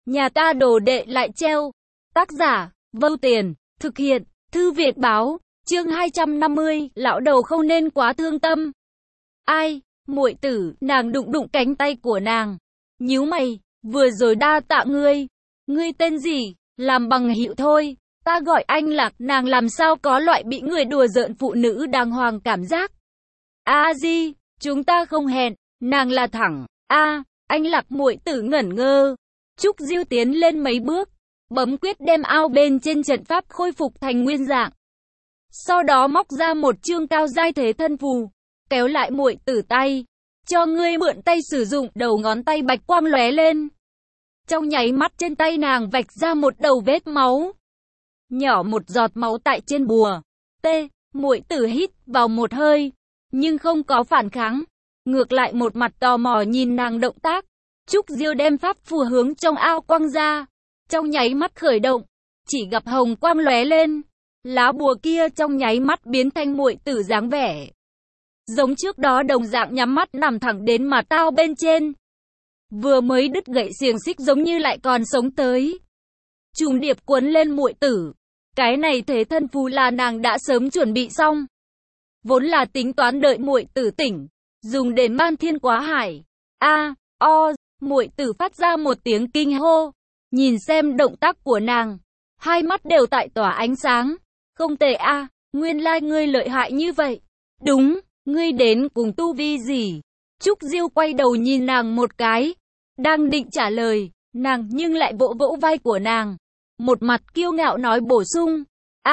Nhà ta đồ đệ lại treo. Tác giả, Vâu Tiền, thực hiện, Thư Viện Báo, chương 250, lão đầu không nên quá thương tâm. Ai, muội tử, nàng đụng đụng cánh tay của nàng. Nhíu mày, vừa rồi đa tạ ngươi. Ngươi tên gì? Làm bằng hữu thôi. Ta gọi anh Lạc, nàng làm sao có loại bị người đùa giỡn phụ nữ đàng hoàng cảm giác. A Di, chúng ta không hẹn, nàng là thẳng. Anh Lạc muội tử ngẩn ngơ. Trúc Diêu tiến lên mấy bước, bấm quyết đem ao bên trên trận pháp khôi phục thành nguyên dạng. Sau đó móc ra một chương cao giai thế thân phù, kéo lại muội tử tay. Cho ngươi mượn tay sử dụng, đầu ngón tay bạch quang lóe lên. Trong nháy mắt trên tay nàng vạch ra một đầu vết máu. Nhỏ một giọt máu tại trên bùa. Muội tử hít vào một hơi, nhưng không có phản kháng. Ngược lại một mặt tò mò nhìn nàng động tác. Trúc Diêu đem pháp phù hướng trong ao quăng ra. Trong nháy mắt khởi động, chỉ gặp hồng quang lóe lên. Lá bùa kia trong nháy mắt biến thành muội tử dáng vẻ. Giống trước đó đồng dạng nhắm mắt nằm thẳng đến mặt ao bên trên. Vừa mới đứt gậy xiềng xích giống như lại còn sống tới. Trùng điệp cuốn lên muội tử. Cái này thế thân phù là nàng đã sớm chuẩn bị xong. Vốn là tính toán đợi muội tử tỉnh, dùng để man thiên quá hải. Muội tử phát ra một tiếng kinh hô. Nhìn xem động tác của nàng, hai mắt đều tại tỏa ánh sáng. Không tệ nguyên lai ngươi lợi hại như vậy. Đúng, ngươi đến cùng tu vi gì? Trúc Diêu quay đầu nhìn nàng một cái. Đang định trả lời, nàng nhưng lại vỗ vỗ vai của nàng. Một mặt kiêu ngạo nói bổ sung.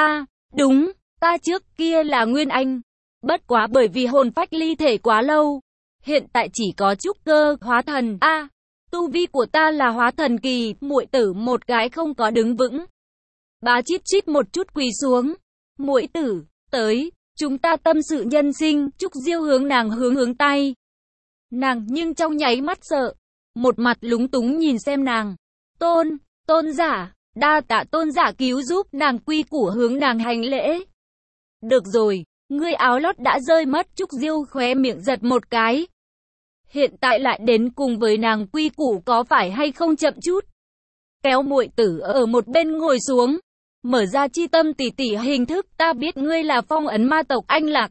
Đúng, ta trước kia là Nguyên Anh. Bất quá bởi vì hồn phách ly thể quá lâu. Hiện tại chỉ có trúc cơ, hóa thần. Tu vi của ta là hóa thần kỳ, muội tử một cái không có đứng vững. Bá chít chít một chút quỳ xuống. Muội tử, tới, chúng ta tâm sự nhân sinh. Trúc Diêu hướng nàng hướng tay. Nàng nhưng trong nháy mắt sợ. Một mặt lúng túng nhìn xem nàng. Tôn giả, đa tạ tôn giả cứu giúp, nàng quy củ hướng nàng hành lễ. Được rồi, ngươi áo lót đã rơi mất. Trúc Diêu khóe miệng giật một cái. Hiện tại lại đến cùng với nàng quy củ có phải hay không chậm chút. Kéo muội tử ở một bên ngồi xuống. Mở ra chi tâm tỷ tỷ hình thức. Ta biết ngươi là phong ấn ma tộc Anh Lạc.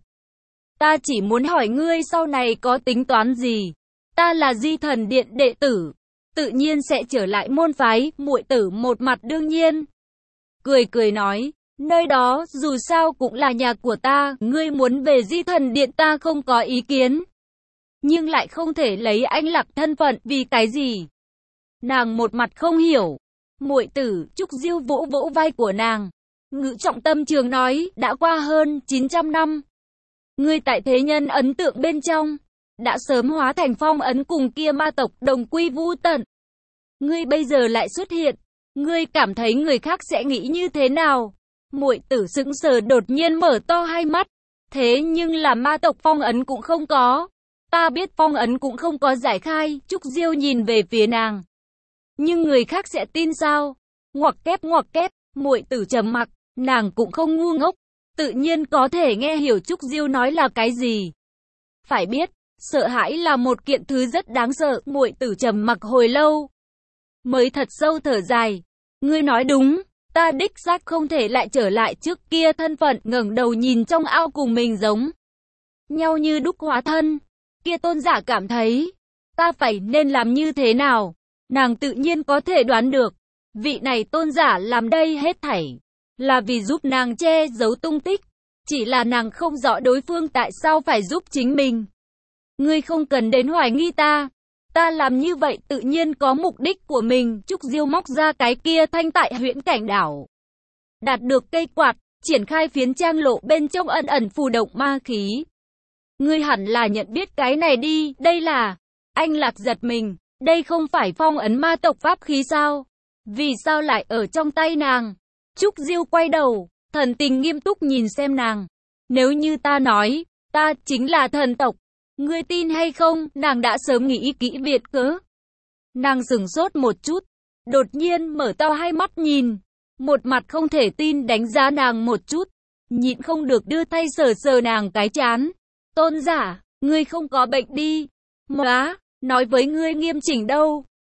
Ta chỉ muốn hỏi ngươi sau này có tính toán gì. Ta là Di Thần Điện đệ tử, tự nhiên sẽ trở lại môn phái. Muội tử một mặt đương nhiên. Cười nói, nơi đó dù sao cũng là nhà của ta. Ngươi muốn về Di Thần Điện ta không có ý kiến. Nhưng lại không thể lấy Anh Lạc thân phận, vì cái gì? Nàng một mặt không hiểu. Muội tử, Trúc Diêu vỗ vỗ vai của nàng. Ngữ trọng tâm trường nói, đã qua hơn 900 năm. Ngươi tại thế nhân ấn tượng bên trong, đã sớm hóa thành phong ấn cùng kia ma tộc đồng quy vu tận. Ngươi bây giờ lại xuất hiện. Ngươi cảm thấy người khác sẽ nghĩ như thế nào? Muội tử sững sờ đột nhiên mở to hai mắt. Thế nhưng là ma tộc phong ấn cũng không có. Ta biết phong ấn cũng không có giải khai. Trúc Diêu nhìn về phía nàng. Nhưng người khác sẽ tin sao? Ngoặc kép, muội tử trầm mặc, nàng cũng không ngu ngốc, tự nhiên có thể nghe hiểu Trúc Diêu nói là cái gì. Phải biết, sợ hãi là một kiện thứ rất đáng sợ. Muội tử trầm mặc hồi lâu, mới thật sâu thở dài. Ngươi nói đúng, ta đích xác không thể lại trở lại trước kia thân phận. Ngẩng đầu nhìn trong ao cùng mình giống nhau như đúc hóa thân. Kia tôn giả cảm thấy, ta phải nên làm như thế nào? Nàng tự nhiên có thể đoán được, vị này tôn giả làm đây hết thảy là vì giúp nàng che giấu tung tích. Chỉ là nàng không rõ đối phương tại sao phải giúp chính mình. Ngươi không cần đến hoài nghi ta. Ta làm như vậy tự nhiên có mục đích của mình. Trúc Diêu móc ra cái kia thanh tại huyễn cảnh đảo. Đạt được cây quạt, triển khai phiến trang lộ bên trong ẩn ẩn phù động ma khí. Ngươi hẳn là nhận biết cái này đi. Đây là... Anh Lạc giật mình. Đây không phải phong ấn ma tộc pháp khí sao? Vì sao lại ở trong tay nàng? Trúc Diêu quay đầu, thần tình nghiêm túc nhìn xem nàng. Nếu như ta nói, ta chính là thần tộc, ngươi tin hay không? Nàng đã sớm nghĩ kỹ biệt cớ. Nàng sửng sốt một chút, đột nhiên mở to hai mắt nhìn, một mặt không thể tin đánh giá nàng một chút, nhịn không được đưa tay sờ sờ nàng cái trán. Tôn giả, ngươi không có bệnh đi. Móa, nói với ngươi nghiêm chỉnh đâu.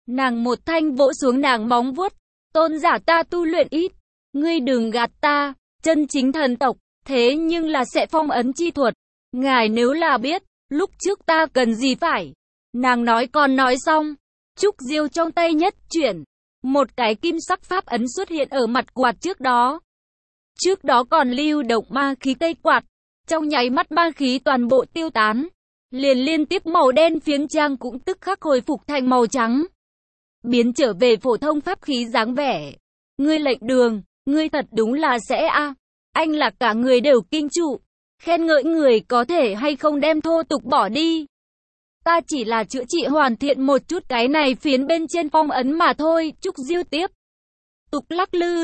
Nàng một thanh vỗ xuống nàng móng vuốt. Tôn giả ta tu luyện ít. Ngươi đừng gạt ta, chân chính thần tộc, thế nhưng là sẽ phong ấn chi thuật. Ngài nếu là biết, lúc trước ta cần gì phải. Nàng nói còn nói xong. Trúc Diêu trong tay nhất chuyển. Một cái kim sắc pháp ấn xuất hiện ở mặt quạt trước đó. Trước đó còn lưu động ma khí cây quạt. Trong nháy mắt ma khí toàn bộ tiêu tán. Liền liên tiếp màu đen phiến trang cũng tức khắc hồi phục thành màu trắng. Biến trở về phổ thông pháp khí dáng vẻ. Ngươi lệnh đường, ngươi thật đúng là sẽ a. Anh là cả người đều kinh trụ. Khen ngợi người có thể hay không đem thô tục bỏ đi. Ta chỉ là chữa trị hoàn thiện một chút cái này phiến bên trên phong ấn mà thôi. Trúc Diêu tiếp tục lắc lư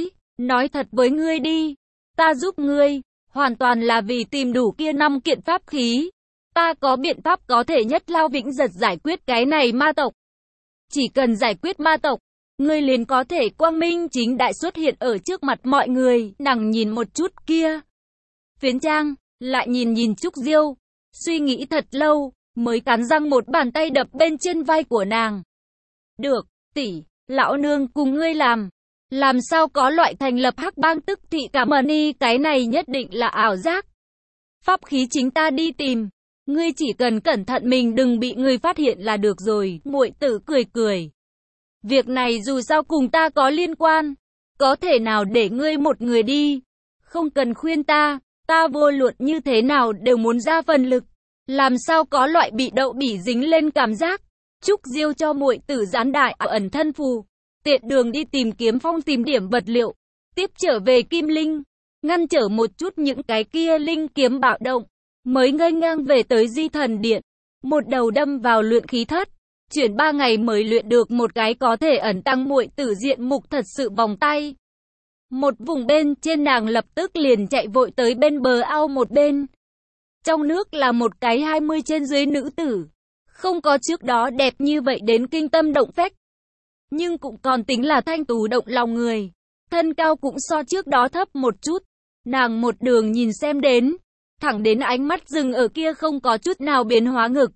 nói thật với ngươi đi. Ta giúp ngươi, hoàn toàn là vì tìm đủ kia 5 kiện pháp khí. Ta có biện pháp có thể nhất lao vĩnh giật giải quyết cái này ma tộc. Chỉ cần giải quyết ma tộc, ngươi liền có thể quang minh chính đại xuất hiện ở trước mặt mọi người. Nàng nhìn một chút kia phiến trang, lại nhìn Trúc Diêu, suy nghĩ thật lâu, mới cắn răng một bàn tay đập bên trên vai của nàng. Được, tỷ, lão nương cùng ngươi làm sao có loại thành lập hắc bang tức thị cảm ơn y, cái này nhất định là ảo giác. Pháp khí chính ta đi tìm, ngươi chỉ cần cẩn thận mình đừng bị người phát hiện là được rồi. Muội tử cười. Việc này dù sao cùng ta có liên quan, có thể nào để ngươi một người đi, không cần khuyên ta vô luận như thế nào đều muốn ra phần lực, làm sao có loại bị đậu bỉ dính lên cảm giác. Trúc Diêu cho muội tử dán đại ẩn thân phù, tiện đường đi tìm kiếm phong tìm điểm vật liệu, tiếp trở về Kim Linh, ngăn trở một chút những cái kia linh kiếm bạo động, mới ngây ngang về tới Di Thần Điện, một đầu đâm vào luyện khí thất, chuyển 3 ngày mới luyện được một cái có thể ẩn tăng muội tử diện mục thật sự vòng tay. Một vùng bên trên nàng lập tức liền chạy vội tới bên bờ ao một bên. Trong nước là một cái 20 trên dưới nữ tử, không có trước đó đẹp như vậy đến kinh tâm động phách, nhưng cũng còn tính là thanh tú động lòng người. Thân cao cũng so trước đó thấp một chút. Nàng một đường nhìn xem đến, thẳng đến ánh mắt dừng ở kia không có chút nào biến hóa ngực.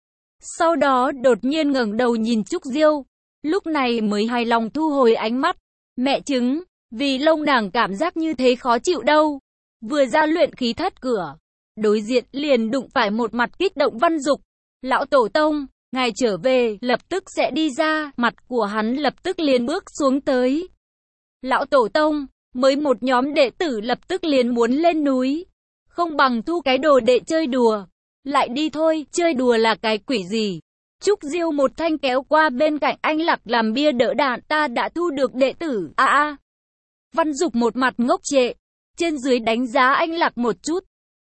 Sau đó đột nhiên ngẩng đầu nhìn Trúc Diêu, lúc này mới hài lòng thu hồi ánh mắt. Mẹ chứng, vì lông nàng cảm giác như thế khó chịu đâu. Vừa ra luyện khí thất cửa, đối diện liền đụng phải một mặt kích động Văn Dục. Lão tổ tông, ngài trở về, lập tức sẽ đi ra. Mặt của hắn lập tức liền bước xuống tới. Lão tổ tông, mới một nhóm đệ tử lập tức liền muốn lên núi, không bằng thu cái đồ đệ chơi đùa. Lại đi thôi, chơi đùa là cái quỷ gì? Trúc Diêu một thanh kéo qua bên cạnh anh Lạc làm bia đỡ đạn. Ta đã thu được đệ tử. Văn Dục một mặt ngốc trệ, trên dưới đánh giá anh Lạc một chút.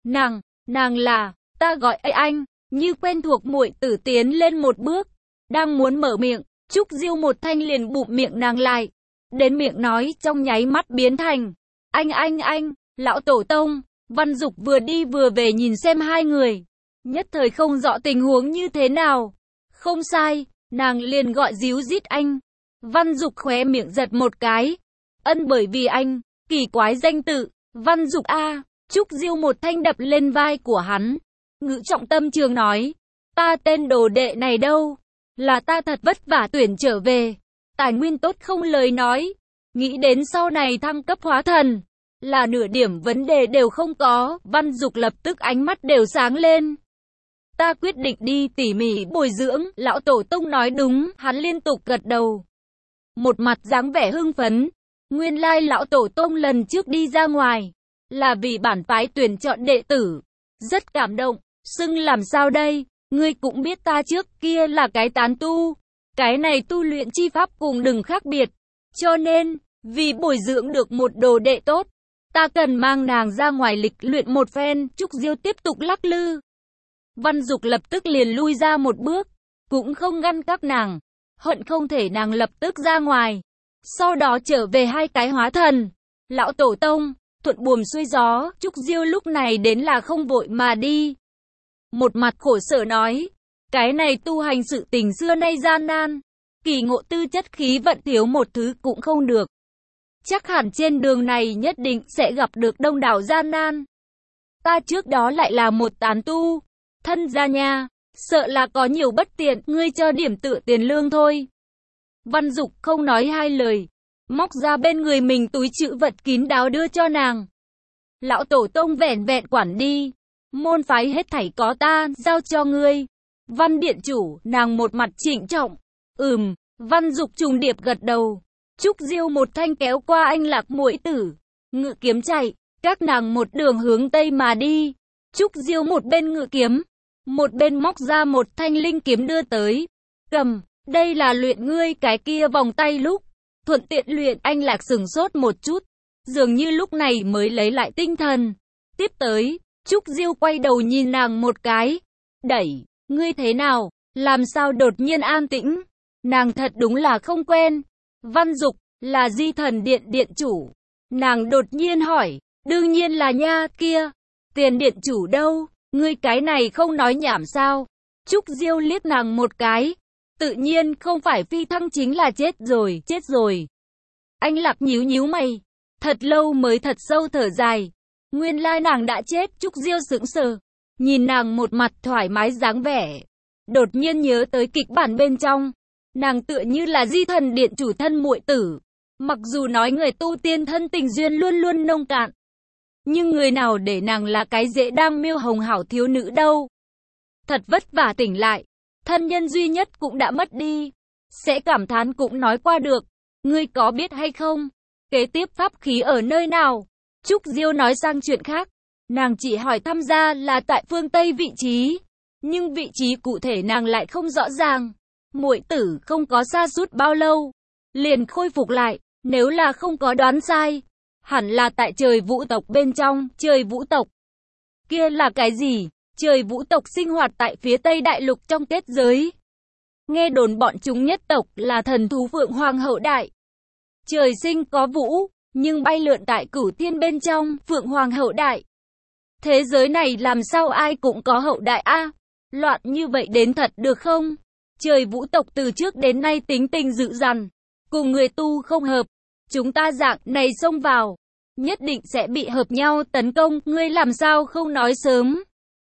Nàng là, ta gọi anh, như quen thuộc. Muội tử tiến lên một bước, đang muốn mở miệng, Trúc Diêu một thanh liền bụm miệng nàng lại. Đến miệng nói trong nháy mắt biến thành anh, lão tổ tông. Văn Dục vừa đi vừa về nhìn xem hai người, nhất thời không rõ tình huống như thế nào. Không sai, nàng liền gọi díu dít anh. Văn Dục khóe miệng giật một cái. Bởi vì anh, kỳ quái danh tự, Văn Dục a. Trúc Diêu một thanh đập lên vai của hắn, ngữ trọng tâm trường nói, ta tên đồ đệ này đâu, là ta thật vất vả tuyển trở về, tài nguyên tốt không lời nói, nghĩ đến sau này thăng cấp hóa thần, là nửa điểm vấn đề đều không có. Văn Dục lập tức ánh mắt đều sáng lên. Ta quyết định đi tỉ mỉ bồi dưỡng. Lão tổ tông nói đúng. Hắn liên tục gật đầu, một mặt dáng vẻ hưng phấn. Nguyên lai lão tổ tông lần trước đi ra ngoài là vì bản phái tuyển chọn đệ tử, rất cảm động. Xưng làm sao đây? Ngươi cũng biết ta trước kia là cái tán tu, cái này tu luyện chi pháp cùng đừng khác biệt, cho nên vì bồi dưỡng được một đồ đệ tốt, ta cần mang nàng ra ngoài lịch luyện một phen. Trúc Diêu tiếp tục lắc lư. Văn Dục lập tức liền lui ra một bước, cũng không ngăn các nàng, hận không thể nàng lập tức ra ngoài, sau đó trở về hai cái hóa thần. Lão tổ tông, thuận buồm xuôi gió. Trúc Diêu lúc này đến là không vội mà đi, một mặt khổ sở nói, cái này tu hành sự tình xưa nay gian nan, kỳ ngộ tư chất khí vận thiếu một thứ cũng không được. Chắc hẳn trên đường này nhất định sẽ gặp được đông đảo gian nan. Ta trước đó lại là một tán tu, thân gia nha, sợ là có nhiều bất tiện, ngươi cho điểm tựa tiền lương thôi. Văn Dục không nói hai lời, móc ra bên người mình túi trữ vật kín đáo đưa cho nàng. Lão tổ tông vẻn vẹn quản đi, môn phái hết thảy có ta giao cho ngươi. Văn điện chủ, nàng một mặt trịnh trọng. Văn Dục trùng điệp gật đầu. Trúc Diêu một thanh kéo qua anh Lạc muội tử, ngự kiếm chạy, các nàng một đường hướng tây mà đi. Trúc Diêu một bên ngự kiếm, một bên móc ra một thanh linh kiếm đưa tới. Cầm, đây là luyện ngươi cái kia vòng tay lúc. Thuận tiện luyện. Anh Lạc sửng sốt một chút, dường như lúc này mới lấy lại tinh thần. Tiếp tới, Trúc Diêu quay đầu nhìn nàng một cái. Đẩy, ngươi thế nào, làm sao đột nhiên an tĩnh? Nàng thật đúng là không quen. Văn Dục, là Di Thần Điện điện chủ. Nàng đột nhiên hỏi, đương nhiên là nha, kia. Tiền điện chủ đâu, ngươi cái này không nói nhảm sao? Trúc Diêu liếc nàng một cái. Tự nhiên không phải phi thăng chính là chết rồi. Anh Lạc nhíu nhíu mày, thật lâu mới thật sâu thở dài. Nguyên lai nàng đã chết. Trúc Diêu sững sờ, nhìn nàng một mặt thoải mái dáng vẻ. Đột nhiên nhớ tới kịch bản bên trong, nàng tựa như là Di Thần Điện chủ thân muội tử. Mặc dù nói người tu tiên thân tình duyên luôn luôn nông cạn, nhưng người nào để nàng là cái dễ đang miêu hồng hảo thiếu nữ đâu. Thật vất vả tỉnh lại, thân nhân duy nhất cũng đã mất đi. Sẽ cảm thán cũng nói qua được. Ngươi có biết hay không, kế tiếp pháp khí ở nơi nào? Trúc Diêu nói sang chuyện khác. Nàng chỉ hỏi thăm ra là tại phương Tây vị trí, nhưng vị trí cụ thể nàng lại không rõ ràng. Muội tử không có sa sút bao lâu, liền khôi phục lại. Nếu là không có đoán sai, hẳn là tại Trời Vũ tộc bên trong. Trời Vũ tộc kia là cái gì? Trời Vũ tộc sinh hoạt tại phía Tây Đại Lục trong kết giới. Nghe đồn bọn chúng nhất tộc là thần thú Phượng Hoàng hậu đại. Trời sinh có vũ, nhưng bay lượn tại Cửu Thiên bên trong. Phượng Hoàng hậu đại. Thế giới này làm sao ai cũng có hậu đại a? Loạn như vậy đến thật được không? Trời Vũ tộc từ trước đến nay tính tình dữ dằn, cùng người tu không hợp. Chúng ta dạng này xông vào, nhất định sẽ bị hợp nhau tấn công. Ngươi làm sao không nói sớm?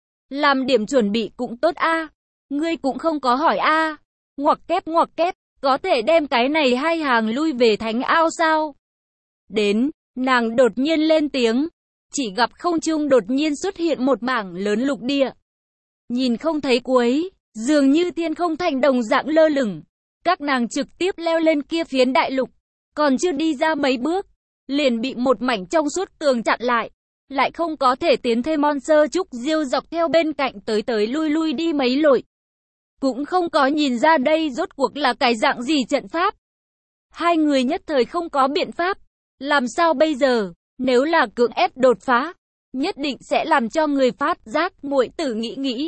Làm điểm chuẩn bị cũng tốt a. Ngươi cũng không có hỏi a. Ngoặc kép, có thể đem cái này hai hàng lui về thánh ao sao? Đến, nàng đột nhiên lên tiếng, chỉ gặp không trung đột nhiên xuất hiện một mảng lớn lục địa. Nhìn không thấy cuối, dường như thiên không thành đồng dạng lơ lửng. Các nàng trực tiếp leo lên kia phiến đại lục, còn chưa đi ra mấy bước, liền bị một mảnh trong suốt tường chặn lại không có thể tiến thêm. Monster Trúc Diêu dọc theo bên cạnh tới lui đi mấy lội, cũng không có nhìn ra đây rốt cuộc là cái dạng gì trận pháp. Hai người nhất thời không có biện pháp, làm sao bây giờ? Nếu là cưỡng ép đột phá, nhất định sẽ làm cho người phát giác. Muội tử nghĩ,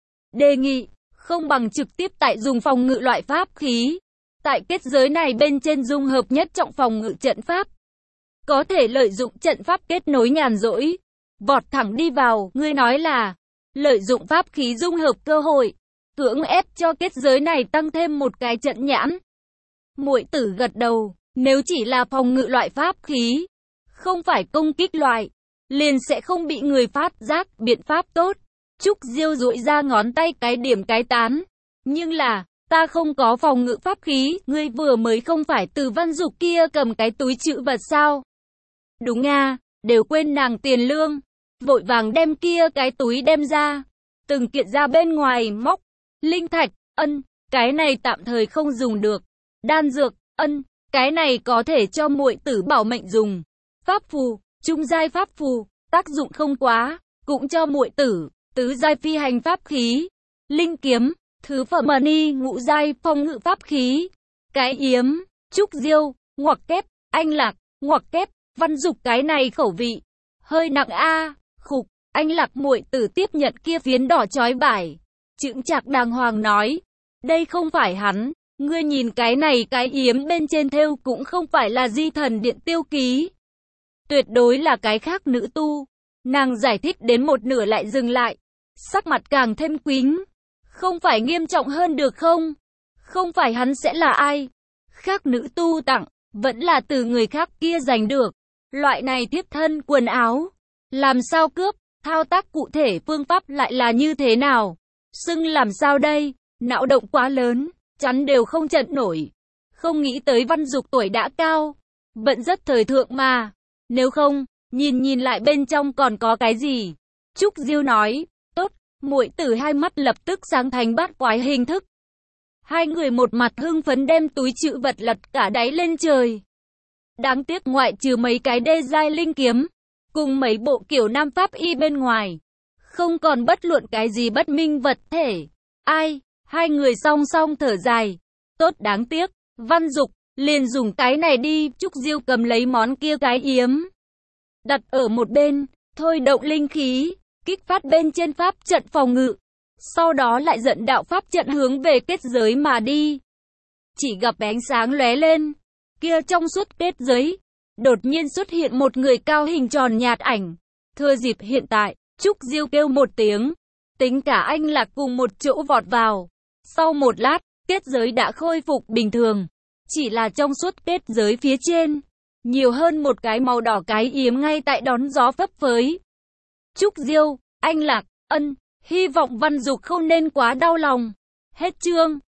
đề nghị, không bằng trực tiếp tại dùng phòng ngự loại pháp khí. Tại kết giới này bên trên dung hợp nhất trọng phòng ngự trận pháp, có thể lợi dụng trận pháp kết nối nhàn rỗi, vọt thẳng đi vào. Ngươi nói là lợi dụng pháp khí dung hợp cơ hội, cưỡng ép cho kết giới này tăng thêm một cái trận nhãn. Muội tử gật đầu, nếu chỉ là phòng ngự loại pháp khí, không phải công kích loại, liền sẽ không bị người phát giác. Biện pháp tốt. Trúc Diêu duỗi ra ngón tay cái điểm cái tán. Nhưng là, ta không có phòng ngự pháp khí. Ngươi vừa mới không phải từ Văn Dục kia cầm cái túi trữ vật sao? Đúng nga, đều quên nàng tiền lương. Vội vàng đem kia cái túi đem ra, từng kiện ra bên ngoài móc. Linh thạch, cái này tạm thời không dùng được. Đan dược, cái này có thể cho muội tử bảo mệnh dùng. Pháp phù, trung giai pháp phù, tác dụng không quá, cũng cho muội tử. Tứ giai phi hành pháp khí, linh kiếm, thứ phẩm money ngũ giai phòng ngự pháp khí. Cái yếm, Trúc Diêu, ngoặc kép, anh Lạc, ngoặc kép, Văn Dục cái này khẩu vị hơi nặng a. Khục. Anh Lạc muội tử tiếp nhận kia phiến đỏ chói vải, chững chạc đàng hoàng nói, đây không phải hắn. Ngươi nhìn cái này, cái yếm bên trên thêu cũng không phải là Di Thần Điện tiêu ký, tuyệt đối là cái khác nữ tu. Nàng giải thích đến một nửa lại dừng lại, sắc mặt càng thêm quính. Không phải nghiêm trọng hơn được không? Không phải hắn sẽ là ai? Khác nữ tu tặng, vẫn là từ người khác kia giành được. Loại này tiếp thân quần áo, làm sao cướp? Thao tác cụ thể phương pháp lại là như thế nào? Xưng làm sao đây? Não động quá lớn, chắn đều không chặn nổi. Không nghĩ tới Văn Dục tuổi đã cao, vẫn rất thời thượng mà. Nếu không, nhìn lại bên trong còn có cái gì? Trúc Diêu nói, tốt, muội tử hai mắt lập tức sáng thành bát quái hình thức. Hai người một mặt hưng phấn đem túi trữ vật lật cả đáy lên trời. Đáng tiếc ngoại trừ mấy cái đê giai linh kiếm, cùng mấy bộ kiểu nam pháp y bên ngoài, không còn bất luận cái gì bất minh vật thể. Ai, hai người song song thở dài. Tốt đáng tiếc, Văn Dục, liền dùng cái này đi. Trúc Diêu cầm lấy món kia cái yếm, đặt ở một bên, thôi động linh khí, kích phát bên trên pháp trận phòng ngự. Sau đó lại dẫn đạo pháp trận hướng về kết giới mà đi. Chỉ gặp ánh sáng lóe lên, kia trong suốt kết giới, đột nhiên xuất hiện một người cao hình tròn nhạt ảnh. Thừa dịp hiện tại, Trúc Diêu kêu một tiếng, tính cả anh Lạc cùng một chỗ vọt vào. Sau một lát, kết giới đã khôi phục bình thường, chỉ là trong suốt kết giới phía trên, nhiều hơn một cái màu đỏ cái yếm ngay tại đón gió phấp phới. Trúc Diêu, anh Lạc, hy vọng Văn Dục không nên quá đau lòng. Hết chương.